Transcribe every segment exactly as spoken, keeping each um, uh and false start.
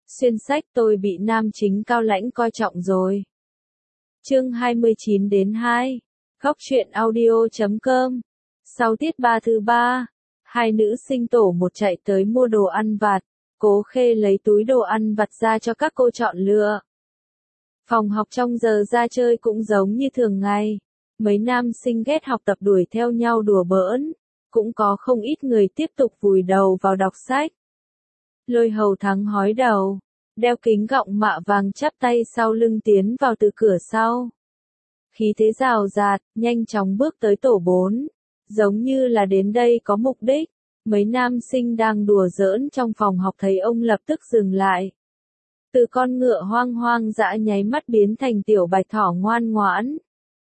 Xuyên sách tôi bị nam chính cao lãnh coi trọng rồi. Chương hai mươi chín đến hai. Góc truyện audio chấm com. Sau tiết ba thứ ba, hai nữ sinh tổ một chạy tới mua đồ ăn vặt. Cố Khê lấy túi đồ ăn vặt ra cho các cô chọn lựa. Phòng học trong giờ ra chơi cũng giống như thường ngày. Mấy nam sinh ghét học tập đuổi theo nhau đùa bỡn. Cũng có không ít người tiếp tục vùi đầu vào đọc sách. Lôi Hầu Thắng hói đầu, đeo kính gọng mạ vàng chắp tay sau lưng tiến vào từ cửa sau. Khí thế rào rạt, nhanh chóng bước tới tổ bốn, giống như là đến đây có mục đích. Mấy nam sinh đang đùa giỡn trong phòng học thấy ông lập tức dừng lại. Từ con ngựa hoang hoang dã nháy mắt biến thành tiểu bạch thỏ ngoan ngoãn.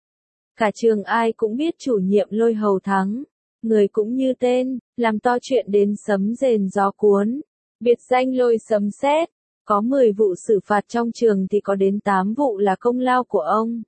Cả trường ai cũng biết chủ nhiệm Lôi Hầu Thắng, người cũng như tên, làm to chuyện đến sấm rền gió cuốn. Biệt danh Lôi Sấm Sét, có mười vụ xử phạt trong trường thì có đến tám vụ là công lao của ông.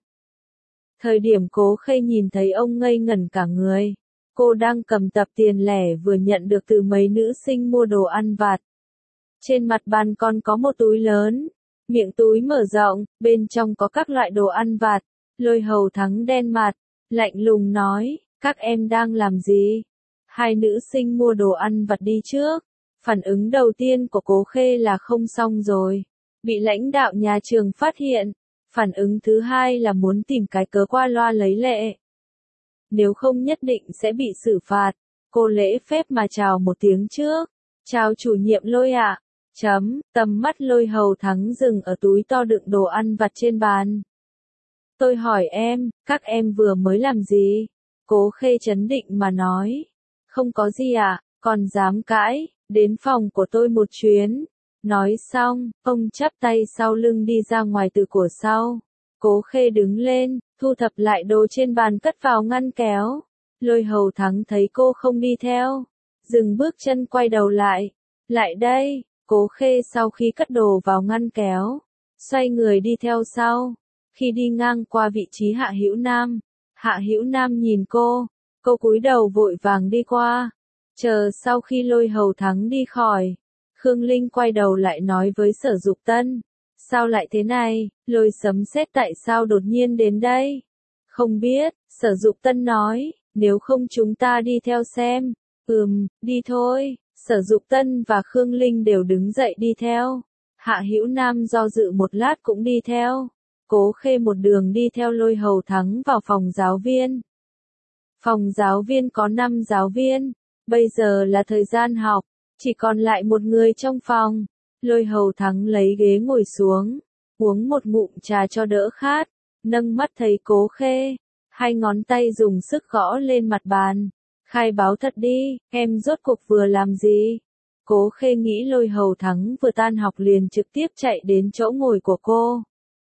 Thời điểm Cố Khê nhìn thấy ông ngây ngẩn cả người. Cô đang cầm tập tiền lẻ vừa nhận được từ mấy nữ sinh mua đồ ăn vặt. Trên mặt bàn còn có một túi lớn, miệng túi mở rộng, bên trong có các loại đồ ăn vặt. Lôi Hầu Thắng đen mặt, lạnh lùng nói, các em đang làm gì? Hai nữ sinh mua đồ ăn vặt đi trước. Phản ứng đầu tiên của Cố Khê là không xong rồi, bị lãnh đạo nhà trường phát hiện. Phản ứng thứ hai là muốn tìm cái cớ qua loa lấy lệ. Nếu không nhất định sẽ bị xử phạt. Cô lễ phép mà chào một tiếng trước. Chào chủ nhiệm Lôi ạ. Chấm, tầm mắt Lôi Hầu Thắng dừng ở túi to đựng đồ ăn vặt trên bàn. Tôi hỏi em, các em vừa mới làm gì? Cố Khê trấn định mà nói. Không có gì ạ, còn dám cãi. Đến phòng của tôi một chuyến. Nói xong, ông chắp tay sau lưng đi ra ngoài từ cửa sau. Cố Khê đứng lên, thu thập lại đồ trên bàn cất vào ngăn kéo. Lôi Hầu Thắng thấy cô không đi theo, dừng bước chân quay đầu lại. Lại đây, Cố Khê sau khi cất đồ vào ngăn kéo, xoay người đi theo sau. Khi đi ngang qua vị trí Hạ Hữu Nam, Hạ Hữu Nam nhìn cô, cô cúi đầu vội vàng đi qua. Chờ sau khi Lôi Hầu Thắng đi khỏi, Khương Linh quay đầu lại nói với Sở Dục Tân. Sao lại thế này, Lôi Sấm Sét tại sao đột nhiên đến đây? Không biết, Sở Dục Tân nói, nếu không chúng ta đi theo xem. Ừm, đi thôi. Sở Dục Tân và Khương Linh đều đứng dậy đi theo. Hạ Hữu Nam do dự một lát cũng đi theo. Cố Khê một đường đi theo Lôi Hầu Thắng vào phòng giáo viên. Phòng giáo viên có năm giáo viên. Bây giờ là thời gian học, chỉ còn lại một người trong phòng. Lôi Hầu Thắng lấy ghế ngồi xuống, uống một ngụm trà cho đỡ khát, nâng mắt thấy Cố Khê, hai ngón tay dùng sức gõ lên mặt bàn. Khai báo thật đi, em rốt cuộc vừa làm gì? Cố Khê nghĩ Lôi Hầu Thắng vừa tan học liền trực tiếp chạy đến chỗ ngồi của cô.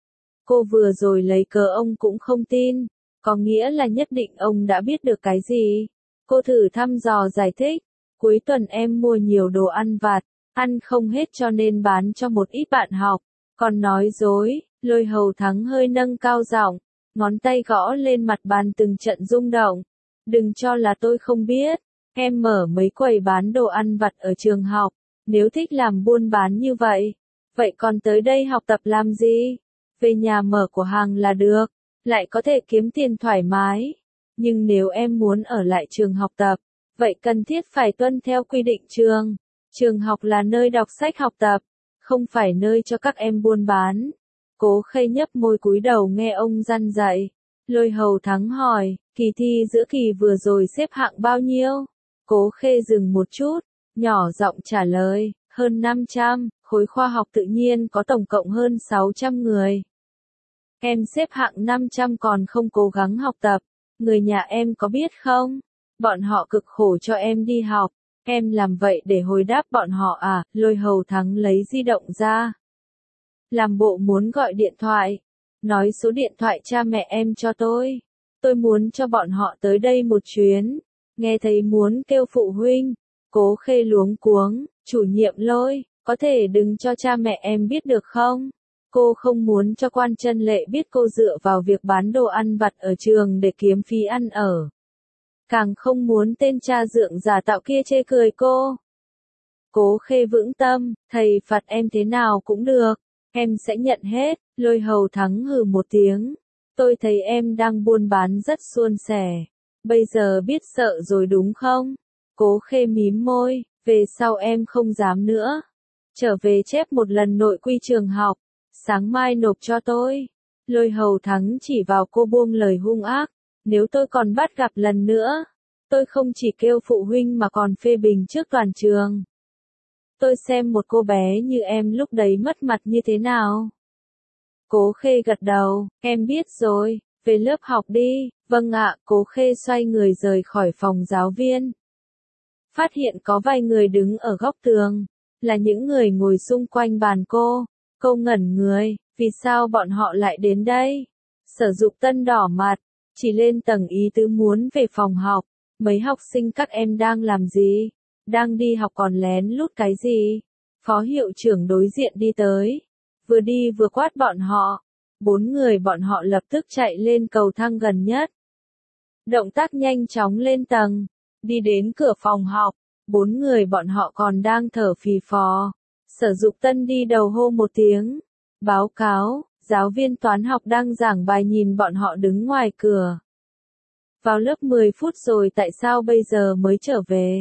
Cô vừa rồi lấy cớ ông cũng không tin, có nghĩa là nhất định ông đã biết được cái gì. Cô thử thăm dò giải thích, cuối tuần em mua nhiều đồ ăn vặt, ăn không hết cho nên bán cho một ít bạn học, còn nói dối. Lôi Hầu Thắng hơi nâng cao giọng, ngón tay gõ lên mặt bàn từng trận rung động. Đừng cho là tôi không biết, em mở mấy quầy bán đồ ăn vặt ở trường học, nếu thích làm buôn bán như vậy, vậy còn tới đây học tập làm gì? Về nhà mở của hàng là được, lại có thể kiếm tiền thoải mái. Nhưng nếu em muốn ở lại trường học tập, vậy cần thiết phải tuân theo quy định trường. Trường học là nơi đọc sách học tập, không phải nơi cho các em buôn bán. Cố Khê nhấp môi cúi đầu nghe ông răn dạy. Lôi Hầu Thắng hỏi, kỳ thi giữa kỳ vừa rồi xếp hạng bao nhiêu? Cố Khê dừng một chút, nhỏ giọng trả lời, hơn năm trăm, khối khoa học tự nhiên có tổng cộng hơn sáu trăm người. Em xếp hạng năm trăm còn không cố gắng học tập. Người nhà em có biết không? Bọn họ cực khổ cho em đi học. Em làm vậy để hồi đáp bọn họ à? Lôi Hầu Thắng lấy di động ra. Làm bộ muốn gọi điện thoại. Nói số điện thoại cha mẹ em cho tôi. Tôi muốn cho bọn họ tới đây một chuyến. Nghe thấy muốn kêu phụ huynh. Cố Khê luống cuống. Chủ nhiệm Lôi, có thể đừng cho cha mẹ em biết được không? Cô không muốn cho Quan Chân Lệ biết cô dựa vào việc bán đồ ăn vặt ở trường để kiếm phí ăn ở. Càng không muốn tên cha dượng giả tạo kia chê cười cô. Cố Khê vững tâm, thầy phạt em thế nào cũng được, em sẽ nhận hết. Lôi Hầu Thắng hừ một tiếng. Tôi thấy em đang buôn bán rất suôn sẻ. Bây giờ biết sợ rồi đúng không? Cố Khê mím môi, về sau em không dám nữa. Trở về chép một lần nội quy trường học, sáng mai nộp cho tôi. Lôi Hầu Thắng chỉ vào cô buông lời hung ác. Nếu tôi còn bắt gặp lần nữa, tôi không chỉ kêu phụ huynh mà còn phê bình trước toàn trường. Tôi xem một cô bé như em lúc đấy mất mặt như thế nào. Cố Khê gật đầu, em biết rồi, về lớp học đi. Vâng ạ. Cố Khê xoay người rời khỏi phòng giáo viên. Phát hiện có vài người đứng ở góc tường, là những người ngồi xung quanh bàn cô. Cô ngẩn người, vì sao bọn họ lại đến đây? Sở Dục Tân đỏ mặt, chỉ lên tầng ý tứ muốn về phòng học. Mấy học sinh các em đang làm gì? Đang đi học còn lén lút cái gì? Phó hiệu trưởng đối diện đi tới, vừa đi vừa quát bọn họ. Bốn người bọn họ lập tức chạy lên cầu thang gần nhất. Động tác nhanh chóng lên tầng, đi đến cửa phòng học. Bốn người bọn họ còn đang thở phì phò. Sở Dục Tân đi đầu hô một tiếng. Báo cáo, giáo viên toán học đang giảng bài nhìn bọn họ đứng ngoài cửa. Vào lớp mười phút rồi tại sao bây giờ mới trở về?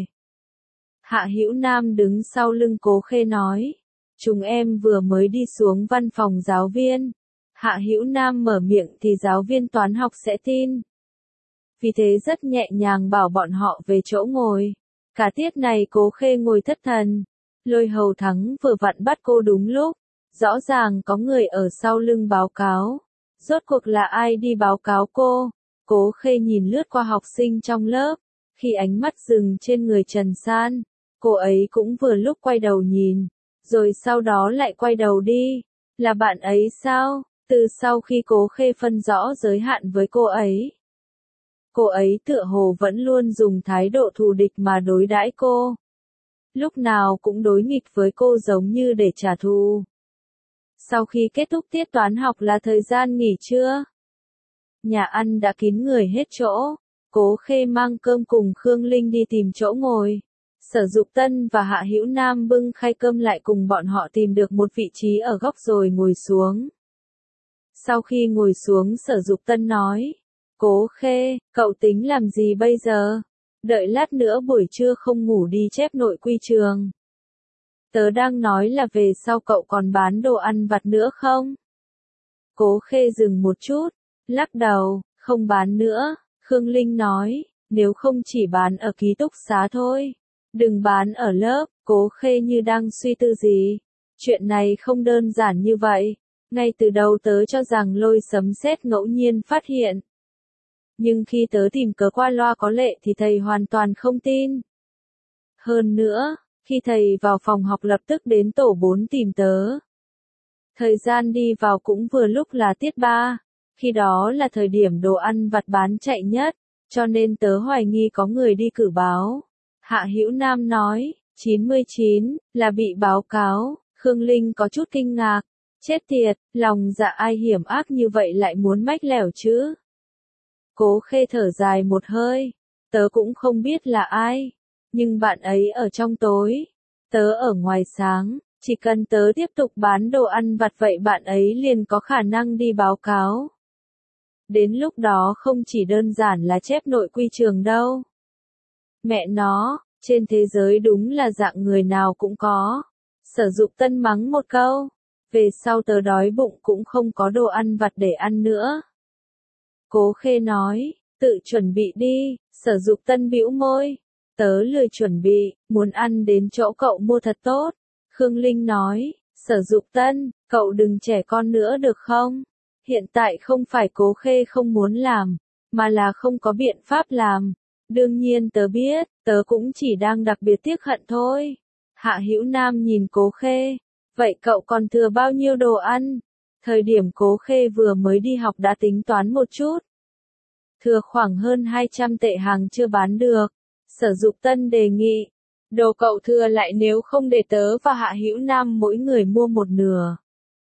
Hạ Hữu Nam đứng sau lưng Cố Khê nói. Chúng em vừa mới đi xuống văn phòng giáo viên. Hạ Hữu Nam mở miệng thì giáo viên toán học sẽ tin. Vì thế rất nhẹ nhàng bảo bọn họ về chỗ ngồi. Cả tiết này Cố Khê ngồi thất thần. Lôi Hầu Thắng vừa vặn bắt cô đúng lúc. Rõ ràng có người ở sau lưng báo cáo. Rốt cuộc là ai đi báo cáo cô? Cố Khê nhìn lướt qua học sinh trong lớp. Khi ánh mắt dừng trên người Trần San, cô ấy cũng vừa lúc quay đầu nhìn. Rồi sau đó lại quay đầu đi. Là bạn ấy sao? Từ sau khi Cố Khê phân rõ giới hạn với cô ấy, cô ấy tựa hồ vẫn luôn dùng thái độ thù địch mà đối đãi cô. Lúc nào cũng đối nghịch với cô giống như để trả thù. Sau khi kết thúc tiết toán học là thời gian nghỉ trưa. Nhà ăn đã kín người hết chỗ. Cố Khê mang cơm cùng Khương Linh đi tìm chỗ ngồi. Sở Dục Tân và Hạ Hữu Nam bưng khay cơm lại cùng bọn họ tìm được một vị trí ở góc rồi ngồi xuống. Sau khi ngồi xuống Sở Dục Tân nói. Cố Khê, cậu tính làm gì bây giờ? Đợi lát nữa buổi trưa không ngủ đi chép nội quy trường. Tớ đang nói là về sau cậu còn bán đồ ăn vặt nữa không? Cố Khê dừng một chút, lắc đầu, không bán nữa. Khương Linh nói, nếu không chỉ bán ở ký túc xá thôi. Đừng bán ở lớp. Cố Khê như đang suy tư gì. Chuyện này không đơn giản như vậy. Ngay từ đầu tớ cho rằng Lôi Sấm Sét ngẫu nhiên phát hiện. Nhưng khi tớ tìm cớ qua loa có lệ thì thầy hoàn toàn không tin. Hơn nữa, khi thầy vào phòng học lập tức đến tổ bốn tìm tớ. Thời gian đi vào cũng vừa lúc là tiết ba. Khi đó là thời điểm đồ ăn vặt bán chạy nhất, cho nên tớ hoài nghi có người đi cử báo. Hạ Hữu Nam nói, chín mươi chín, là bị báo cáo. Khương Linh có chút kinh ngạc. Chết tiệt, lòng dạ ai hiểm ác như vậy lại muốn mách lẻo chứ? Cố Khê thở dài một hơi. Tớ cũng không biết là ai. Nhưng bạn ấy ở trong tối. Tớ ở ngoài sáng. Chỉ cần tớ tiếp tục bán đồ ăn vặt vậy bạn ấy liền có khả năng đi báo cáo. Đến lúc đó không chỉ đơn giản là chép nội quy trường đâu. Mẹ nó, trên thế giới đúng là dạng người nào cũng có. Sở Dục Tân mắng một câu. Về sau tớ đói bụng cũng không có đồ ăn vặt để ăn nữa. Cố Khê nói, tự chuẩn bị đi. Sở Dục Tân bĩu môi. Tớ lười chuẩn bị, muốn ăn đến chỗ cậu mua thật tốt. Khương Linh nói, Sở Dục Tân, cậu đừng trẻ con nữa được không? Hiện tại không phải Cố Khê không muốn làm, mà là không có biện pháp làm. Đương nhiên tớ biết, tớ cũng chỉ đang đặc biệt tiếc hận thôi. Hạ Hữu Nam nhìn Cố Khê. Vậy cậu còn thừa bao nhiêu đồ ăn? Thời điểm Cố Khê vừa mới đi học đã tính toán một chút. Thừa khoảng hơn hai trăm tệ hàng chưa bán được. Sở Dục Tân đề nghị. Đồ cậu thừa lại nếu không để tớ và Hạ Hữu Nam mỗi người mua một nửa.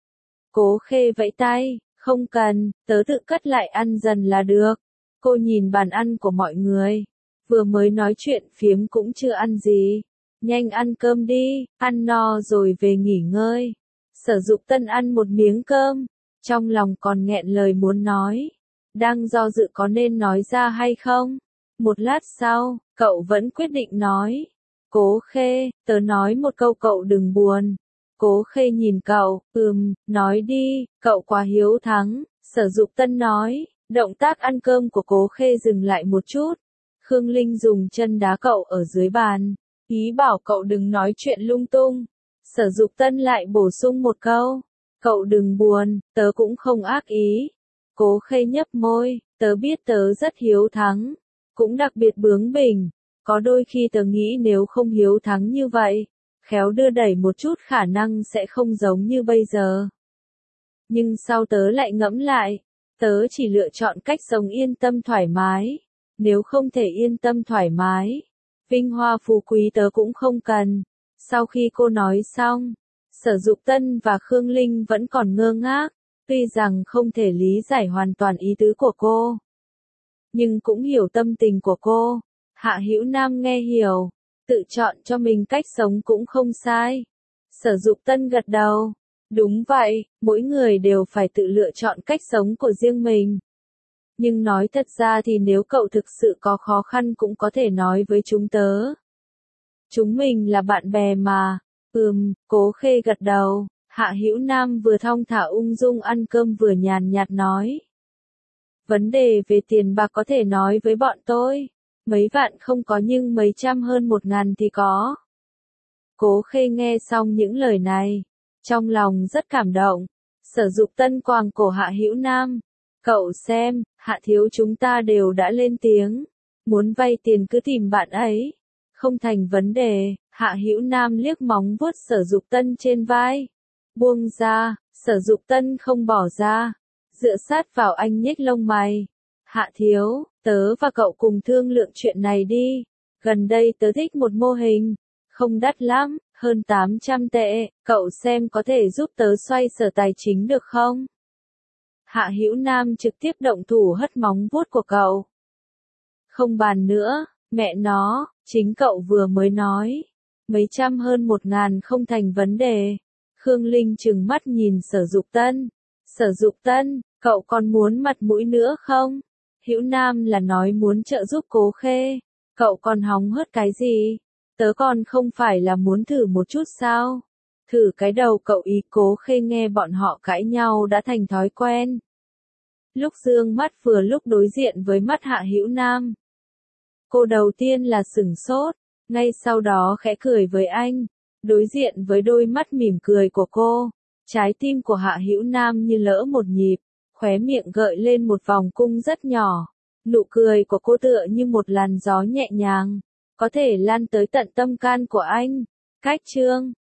Cố Khê vẫy tay. Không cần, tớ tự cất lại ăn dần là được. Cô nhìn bàn ăn của mọi người. Vừa mới nói chuyện phiếm cũng chưa ăn gì. nhanh ăn cơm đi, ăn no rồi về nghỉ ngơi. Sở Dục Tân ăn một miếng cơm, trong lòng còn nghẹn lời muốn nói, đang do dự có nên nói ra hay không. Một lát sau, cậu vẫn quyết định nói, Cố Khê, tớ nói một câu cậu đừng buồn. Cố Khê nhìn cậu, ừm, nói đi, cậu quá hiếu thắng. Sở Dục Tân nói, động tác ăn cơm của Cố Khê dừng lại một chút. Khương Linh dùng chân đá cậu ở dưới bàn, ý bảo cậu đừng nói chuyện lung tung. Sở Dục Tân lại bổ sung một câu, cậu đừng buồn, tớ cũng không ác ý. Cố Khê nhấp môi, tớ biết tớ rất hiếu thắng, cũng đặc biệt bướng bỉnh. Có đôi khi tớ nghĩ nếu không hiếu thắng như vậy, khéo đưa đẩy một chút khả năng sẽ không giống như bây giờ. Nhưng sau tớ lại ngẫm lại, tớ chỉ lựa chọn cách sống yên tâm thoải mái. Nếu không thể yên tâm thoải mái, vinh hoa phú quý tớ cũng không cần. Sau khi cô nói xong, Sở Dục Tân và Khương Linh vẫn còn ngơ ngác, tuy rằng không thể lý giải hoàn toàn ý tứ của cô, nhưng cũng hiểu tâm tình của cô. Hạ Hữu Nam nghe hiểu, tự chọn cho mình cách sống cũng không sai. Sở Dục Tân gật đầu, đúng vậy, mỗi người đều phải tự lựa chọn cách sống của riêng mình. Nhưng nói thật ra thì nếu cậu thực sự có khó khăn cũng có thể nói với chúng tớ. Chúng mình là bạn bè mà. Ừm, Cố Khê gật đầu. Hạ Hữu Nam vừa thong thả ung dung ăn cơm vừa nhàn nhạt nói. Vấn đề về tiền bạc có thể nói với bọn tôi. Mấy vạn không có nhưng mấy trăm hơn một ngàn thì có. Cố Khê nghe xong những lời này, trong lòng rất cảm động. Sở Dục Tân quàng cổ Hạ Hữu Nam. Cậu xem, Hạ thiếu chúng ta đều đã lên tiếng. Muốn vay tiền cứ tìm bạn ấy. Không thành vấn đề. Hạ Hữu Nam liếc móng vuốt Sở Dục Tân trên vai. Buông ra, Sở Dục Tân không bỏ ra. Dựa sát vào anh nhếch lông mày. Hạ thiếu, tớ và cậu cùng thương lượng chuyện này đi. Gần đây tớ thích một mô hình. Không đắt lắm, hơn tám trăm tệ. Cậu xem có thể giúp tớ xoay sở tài chính được không? Hạ Hữu Nam trực tiếp động thủ hất móng vuốt của cậu. Không bàn nữa, mẹ nó, chính cậu vừa mới nói. Mấy trăm hơn một ngàn không thành vấn đề. Khương Linh trừng mắt nhìn Sở Dục Tân. Sở Dục Tân, cậu còn muốn mặt mũi nữa không? Hữu Nam là nói muốn trợ giúp Cố Khê. Cậu còn hóng hớt cái gì? Tớ còn không phải là muốn thử một chút sao? Thử cái đầu cậu ý. Cố Khê nghe bọn họ cãi nhau đã thành thói quen. Lúc dương mắt vừa lúc đối diện với mắt Hạ Hữu Nam. Cô đầu tiên là sửng sốt, ngay sau đó khẽ cười với anh. Đối diện với đôi mắt mỉm cười của cô, trái tim của Hạ Hữu Nam như lỡ một nhịp, khóe miệng gợi lên một vòng cung rất nhỏ. Nụ cười của cô tựa như một làn gió nhẹ nhàng, có thể lan tới tận tâm can của anh. Cách chương